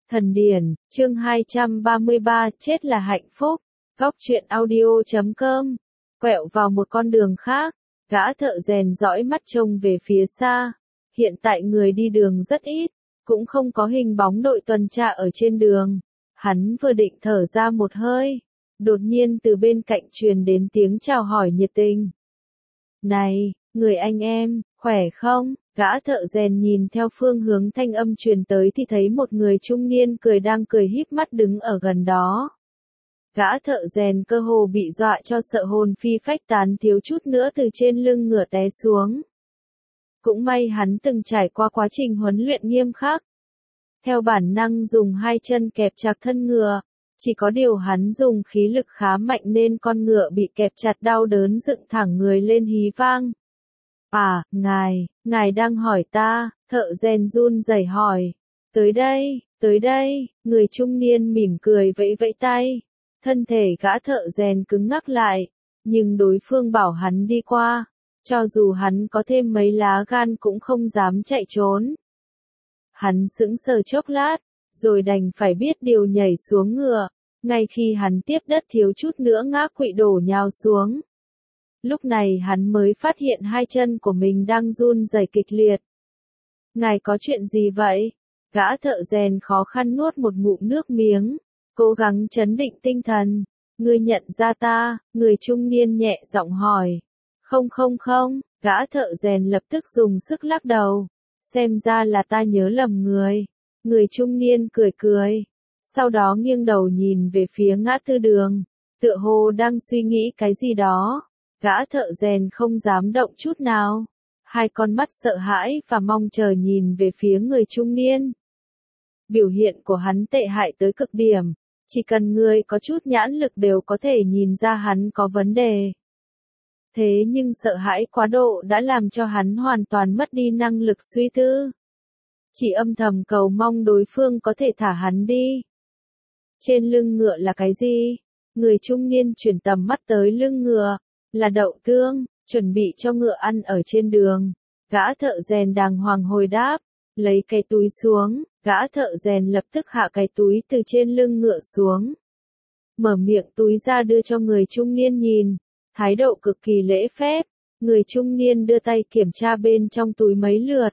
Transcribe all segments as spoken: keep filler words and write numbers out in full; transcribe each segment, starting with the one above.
Thần điển, chương hai trăm ba mươi ba, chết là hạnh phúc. Góc truyện audio chấm com. Quẹo vào một con đường khác, gã thợ rèn dõi mắt trông về phía xa. Hiện tại người đi đường rất ít, cũng không có hình bóng đội tuần tra ở trên đường. Hắn vừa định thở ra một hơi, đột nhiên từ bên cạnh truyền đến tiếng chào hỏi nhiệt tình. Này, người anh em, khỏe không? Gã thợ rèn nhìn theo phương hướng thanh âm truyền tới thì thấy một người trung niên cười đang cười híp mắt đứng ở gần đó. Gã thợ rèn cơ hồ bị dọa cho sợ hồn phi phách tán, thiếu chút nữa từ trên lưng ngựa té xuống. Cũng may hắn từng trải qua quá trình huấn luyện nghiêm khắc. Theo bản năng dùng hai chân kẹp chặt thân ngựa, chỉ có điều hắn dùng khí lực khá mạnh nên con ngựa bị kẹp chặt đau đớn dựng thẳng người lên hí vang. À, ngài, ngài đang hỏi ta, thợ rèn run rẩy hỏi. Tới đây, tới đây, người trung niên mỉm cười vẫy vẫy tay. Thân thể gã thợ rèn cứng ngắc lại, nhưng đối phương bảo hắn đi qua, cho dù hắn có thêm mấy lá gan cũng không dám chạy trốn. Hắn sững sờ chốc lát, rồi đành phải biết điều nhảy xuống ngựa, ngay khi hắn tiếp đất thiếu chút nữa ngã quỵ đổ nhào xuống. Lúc này hắn mới phát hiện hai chân của mình đang run rẩy kịch liệt. Ngài có chuyện gì vậy? Gã thợ rèn khó khăn nuốt một ngụm nước miếng, cố gắng trấn định tinh thần. Ngươi nhận ra ta? Người trung niên nhẹ giọng hỏi. Không không không, gã thợ rèn lập tức dùng sức lắc đầu. Xem ra là ta nhớ lầm người. Người trung niên cười cười. Sau đó nghiêng đầu nhìn về phía ngã tư đường, tựa hồ đang suy nghĩ cái gì đó. Gã thợ rèn không dám động chút nào. Hai con mắt sợ hãi và mong chờ nhìn về phía người trung niên. Biểu hiện của hắn tệ hại tới cực điểm. Chỉ cần người có chút nhãn lực đều có thể nhìn ra hắn có vấn đề. Thế nhưng sợ hãi quá độ đã làm cho hắn hoàn toàn mất đi năng lực suy tư. Chỉ âm thầm cầu mong đối phương có thể thả hắn đi. Trên lưng ngựa là cái gì? Người trung niên chuyển tầm mắt tới lưng ngựa. Là đậu tương, chuẩn bị cho ngựa ăn ở trên đường. Gã thợ rèn đàng hoàng hồi đáp, lấy cái túi xuống, gã thợ rèn lập tức hạ cái túi từ trên lưng ngựa xuống. Mở miệng túi ra đưa cho người trung niên nhìn, thái độ cực kỳ lễ phép. Người trung niên đưa tay kiểm tra bên trong túi mấy lượt.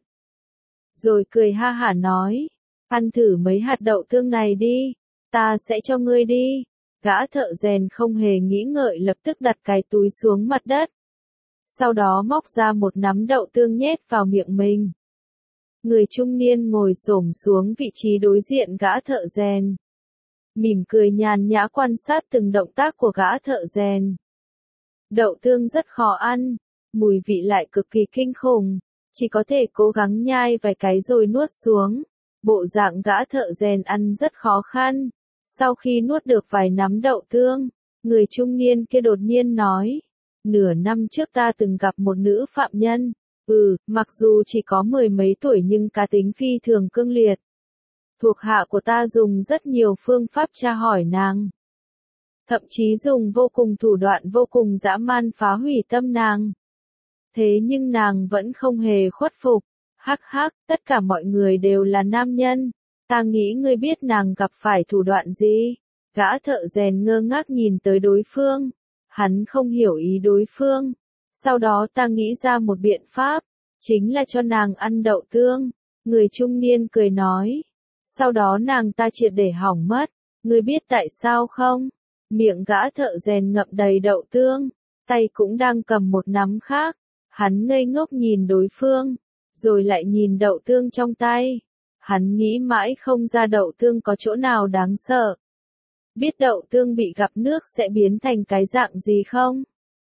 Rồi cười ha hả nói, ăn thử mấy hạt đậu tương này đi, ta sẽ cho ngươi đi. Gã thợ rèn không hề nghĩ ngợi lập tức đặt cái túi xuống mặt đất. Sau đó móc ra một nắm đậu tương nhét vào miệng mình. Người trung niên ngồi xổm xuống vị trí đối diện gã thợ rèn. Mỉm cười nhàn nhã quan sát từng động tác của gã thợ rèn. Đậu tương rất khó ăn, mùi vị lại cực kỳ kinh khủng, chỉ có thể cố gắng nhai vài cái rồi nuốt xuống. Bộ dạng gã thợ rèn ăn rất khó khăn. Sau khi nuốt được vài nắm đậu tương, người trung niên kia đột nhiên nói, nửa năm trước ta từng gặp một nữ phạm nhân, ừ, mặc dù chỉ có mười mấy tuổi nhưng cá tính phi thường cương liệt. Thuộc hạ của ta dùng rất nhiều phương pháp tra hỏi nàng. Thậm chí dùng vô cùng thủ đoạn vô cùng dã man phá hủy tâm nàng. Thế nhưng nàng vẫn không hề khuất phục. Hắc hắc, tất cả mọi người đều là nam nhân. Ta nghĩ ngươi biết nàng gặp phải thủ đoạn gì? Gã thợ rèn ngơ ngác nhìn tới đối phương. Hắn không hiểu ý đối phương. Sau đó ta nghĩ ra một biện pháp. Chính là cho nàng ăn đậu tương. Người trung niên cười nói. Sau đó nàng ta triệt để hỏng mất. Ngươi biết tại sao không? Miệng gã thợ rèn ngậm đầy đậu tương. Tay cũng đang cầm một nắm khác. Hắn ngây ngốc nhìn đối phương. Rồi lại nhìn đậu tương trong tay. Hắn nghĩ mãi không ra đậu tương có chỗ nào đáng sợ. Biết đậu tương bị gặp nước sẽ biến thành cái dạng gì không?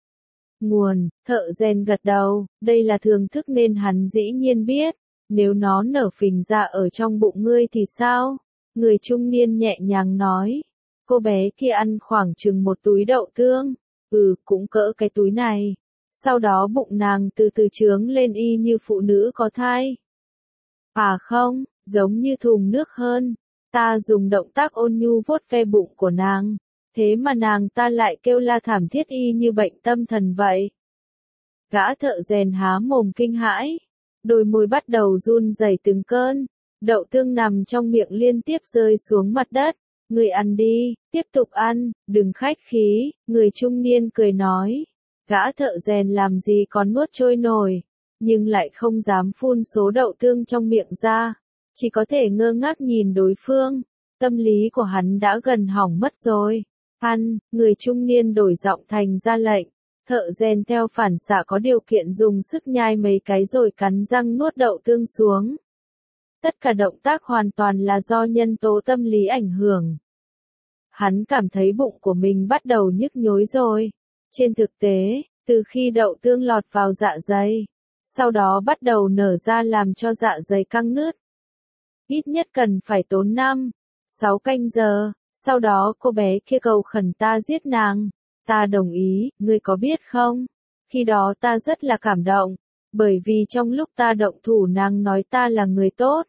Nguồn, thợ rèn gật đầu, đây là thường thức nên hắn dĩ nhiên biết. Nếu nó nở phình ra ở trong bụng ngươi thì sao? Người trung niên nhẹ nhàng nói. Cô bé kia ăn khoảng chừng một túi đậu tương. Ừ, cũng cỡ cái túi này. Sau đó bụng nàng từ từ trướng lên y như phụ nữ có thai. À không, giống như thùng nước hơn. Ta dùng động tác ôn nhu vuốt ve bụng của nàng. Thế mà nàng ta lại kêu la thảm thiết y như bệnh tâm thần vậy. Gã thợ rèn há mồm kinh hãi. Đôi môi bắt đầu run rẩy từng cơn. Đậu tương nằm trong miệng liên tiếp rơi xuống mặt đất. Người ăn đi, tiếp tục ăn, đừng khách khí, người trung niên cười nói. Gã thợ rèn làm gì còn nuốt trôi nổi, nhưng lại không dám phun số đậu tương trong miệng ra, chỉ có thể ngơ ngác nhìn đối phương. Tâm lý của hắn đã gần hỏng mất rồi. Ăn, người trung niên đổi giọng thành ra lệnh. Thợ rèn theo phản xạ có điều kiện dùng sức nhai mấy cái rồi cắn răng nuốt đậu tương xuống. Tất cả động tác hoàn toàn là do nhân tố tâm lý ảnh hưởng. Hắn cảm thấy bụng của mình bắt đầu nhức nhối rồi. Trên thực tế, từ khi đậu tương lọt vào dạ dày, sau đó bắt đầu nở ra làm cho dạ dày căng nứt. Ít nhất cần phải tốn năm, sáu canh giờ, sau đó cô bé kia cầu khẩn ta giết nàng. Ta đồng ý, ngươi có biết không? Khi đó ta rất là cảm động, bởi vì trong lúc ta động thủ nàng nói ta là người tốt.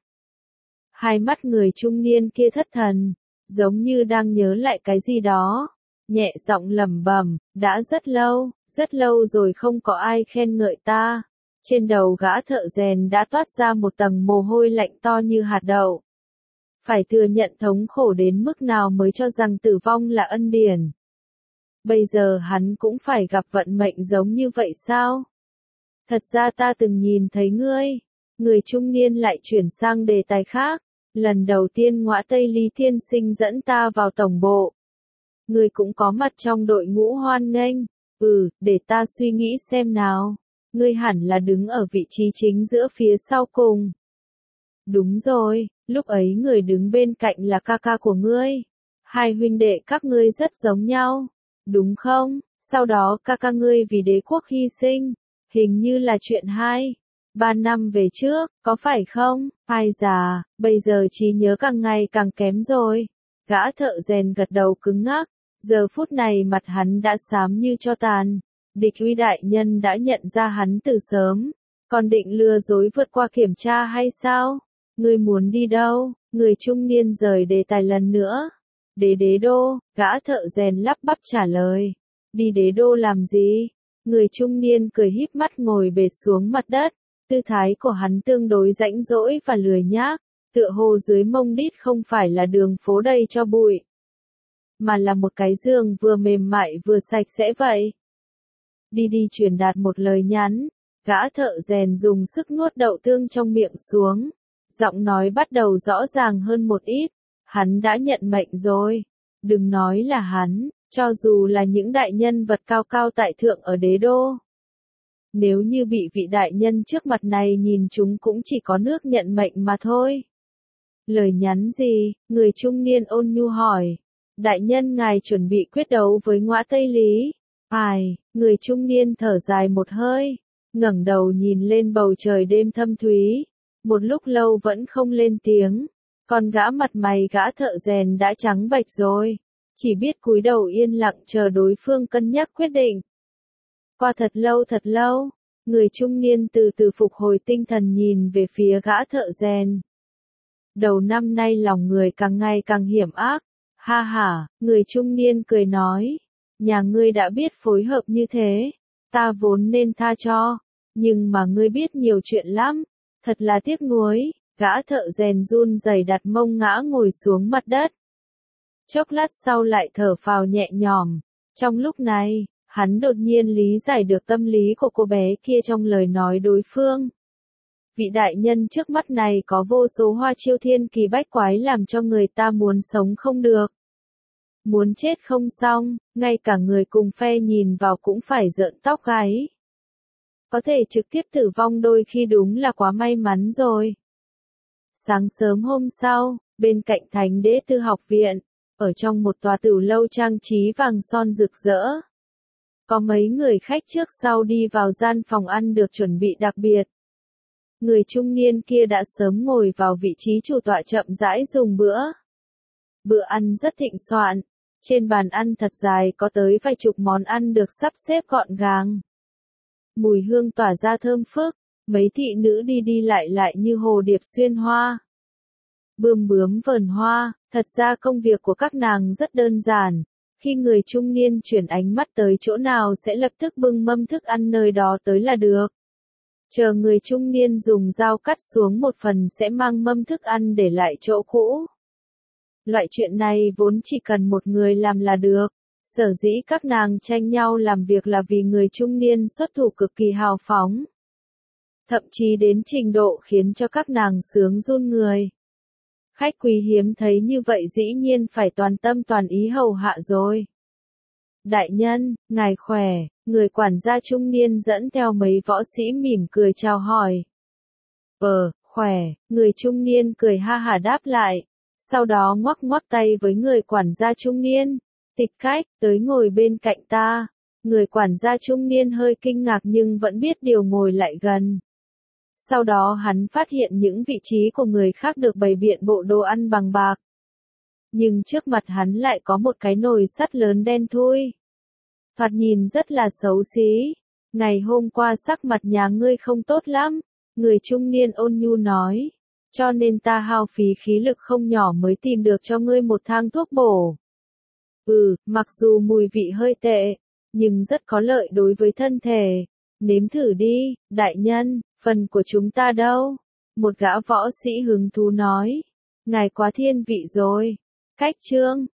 Hai mắt người trung niên kia thất thần, giống như đang nhớ lại cái gì đó, nhẹ giọng lẩm bẩm, đã rất lâu, rất lâu rồi không có ai khen ngợi ta. Trên đầu gã thợ rèn đã toát ra một tầng mồ hôi lạnh to như hạt đậu. Phải thừa nhận thống khổ đến mức nào mới cho rằng tử vong là ân điển. Bây giờ hắn cũng phải gặp vận mệnh giống như vậy sao? Thật ra ta từng nhìn thấy ngươi. Người trung niên lại chuyển sang đề tài khác. Lần đầu tiên Ngõa Tây Lý Tiên Sinh dẫn ta vào tổng bộ. Ngươi cũng có mặt trong đội ngũ hoan nghênh. Ừ, để ta suy nghĩ xem nào. Ngươi hẳn là đứng ở vị trí chính giữa phía sau cùng. Đúng rồi, lúc ấy người đứng bên cạnh là ca ca của ngươi. Hai huynh đệ các ngươi rất giống nhau. Đúng không? Sau đó ca ca ngươi vì đế quốc hy sinh. Hình như là chuyện hai, ba năm về trước, có phải không? Ai già, bây giờ trí nhớ càng ngày càng kém rồi. Gã thợ rèn gật đầu cứng ngắc. Giờ phút này mặt hắn đã xám như tro tàn. Địch uy đại nhân đã nhận ra hắn từ sớm. Còn định lừa dối vượt qua kiểm tra hay sao? Ngươi muốn đi đâu? Người trung niên rời đề tài lần nữa. Đế đế đô, gã thợ rèn lắp bắp trả lời. Đi đế đô làm gì? Người trung niên cười híp mắt ngồi bệt xuống mặt đất. Tư thái của hắn tương đối rãnh rỗi và lười nhác. Tựa hồ dưới mông đít không phải là đường phố đầy cho bụi, mà là một cái giường vừa mềm mại vừa sạch sẽ vậy. Đi đi truyền đạt một lời nhắn. Gã thợ rèn dùng sức nuốt đậu tương trong miệng xuống. Giọng nói bắt đầu rõ ràng hơn một ít. Hắn đã nhận mệnh rồi. Đừng nói là hắn, cho dù là những đại nhân vật cao cao tại thượng ở đế đô. Nếu như bị vị đại nhân trước mặt này nhìn chúng cũng chỉ có nước nhận mệnh mà thôi. Lời nhắn gì? Người trung niên ôn nhu hỏi. Đại nhân ngài chuẩn bị quyết đấu với Ngõa Tây Lý. Ai? Người trung niên thở dài một hơi, ngẩng đầu nhìn lên bầu trời đêm thâm thúy. Một lúc lâu vẫn không lên tiếng. Còn gã mặt mày gã thợ rèn đã trắng bệch rồi. Chỉ biết cúi đầu yên lặng chờ đối phương cân nhắc quyết định. Qua thật lâu thật lâu, người trung niên từ từ phục hồi tinh thần nhìn về phía gã thợ rèn. Đầu năm nay lòng người càng ngày càng hiểm ác. Ha ha, người trung niên cười nói. Nhà ngươi đã biết phối hợp như thế. Ta vốn nên tha cho. Nhưng mà ngươi biết nhiều chuyện lắm. Thật là tiếc nuối. Gã thợ rèn run rẩy đặt mông ngã ngồi xuống mặt đất. Chốc lát sau lại thở phào nhẹ nhõm. Trong lúc này, hắn đột nhiên lý giải được tâm lý của cô bé kia trong lời nói đối phương. Vị đại nhân trước mắt này có vô số hoa chiêu thiên kỳ bách quái làm cho người ta muốn sống không được. Muốn chết không xong, ngay cả người cùng phe nhìn vào cũng phải rợn tóc gáy. Có thể trực tiếp tử vong đôi khi đúng là quá may mắn rồi. Sáng sớm hôm sau, bên cạnh Thánh Đế Tư Học Viện, ở trong một tòa tử lâu trang trí vàng son rực rỡ. Có mấy người khách trước sau đi vào gian phòng ăn được chuẩn bị đặc biệt. Người trung niên kia đã sớm ngồi vào vị trí chủ tọa chậm rãi dùng bữa. Bữa ăn rất thịnh soạn. Trên bàn ăn thật dài có tới vài chục món ăn được sắp xếp gọn gàng. Mùi hương tỏa ra thơm phức. Mấy thị nữ đi đi lại lại như hồ điệp xuyên hoa. Bươm bướm vờn hoa. Thật ra công việc của các nàng rất đơn giản. Khi người trung niên chuyển ánh mắt tới chỗ nào sẽ lập tức bưng mâm thức ăn nơi đó tới là được. Chờ người trung niên dùng dao cắt xuống một phần sẽ mang mâm thức ăn để lại chỗ cũ. Loại chuyện này vốn chỉ cần một người làm là được. Sở dĩ các nàng tranh nhau làm việc là vì người trung niên xuất thủ cực kỳ hào phóng. Thậm chí đến trình độ khiến cho các nàng sướng run người. Khách quý hiếm thấy như vậy dĩ nhiên phải toàn tâm toàn ý hầu hạ rồi. Đại nhân, ngài khỏe, người quản gia trung niên dẫn theo mấy võ sĩ mỉm cười chào hỏi. Ờ, khỏe, người trung niên cười ha hả đáp lại. Sau đó ngoắc ngoắc tay với người quản gia trung niên. Tịch Cách, tới ngồi bên cạnh ta. Người quản gia trung niên hơi kinh ngạc nhưng vẫn biết điều ngồi lại gần. Sau đó hắn phát hiện những vị trí của người khác được bày biện bộ đồ ăn bằng bạc. Nhưng trước mặt hắn lại có một cái nồi sắt lớn đen thui. Thoạt nhìn rất là xấu xí. Ngày hôm qua sắc mặt nhà ngươi không tốt lắm. Người trung niên ôn nhu nói. Cho nên ta hao phí khí lực không nhỏ mới tìm được cho ngươi một thang thuốc bổ. Ừ, mặc dù mùi vị hơi tệ, nhưng rất có lợi đối với thân thể. Nếm thử đi, đại nhân, phần của chúng ta đâu? Một gã võ sĩ hứng thú nói. Ngài quá thiên vị rồi. Cách trương,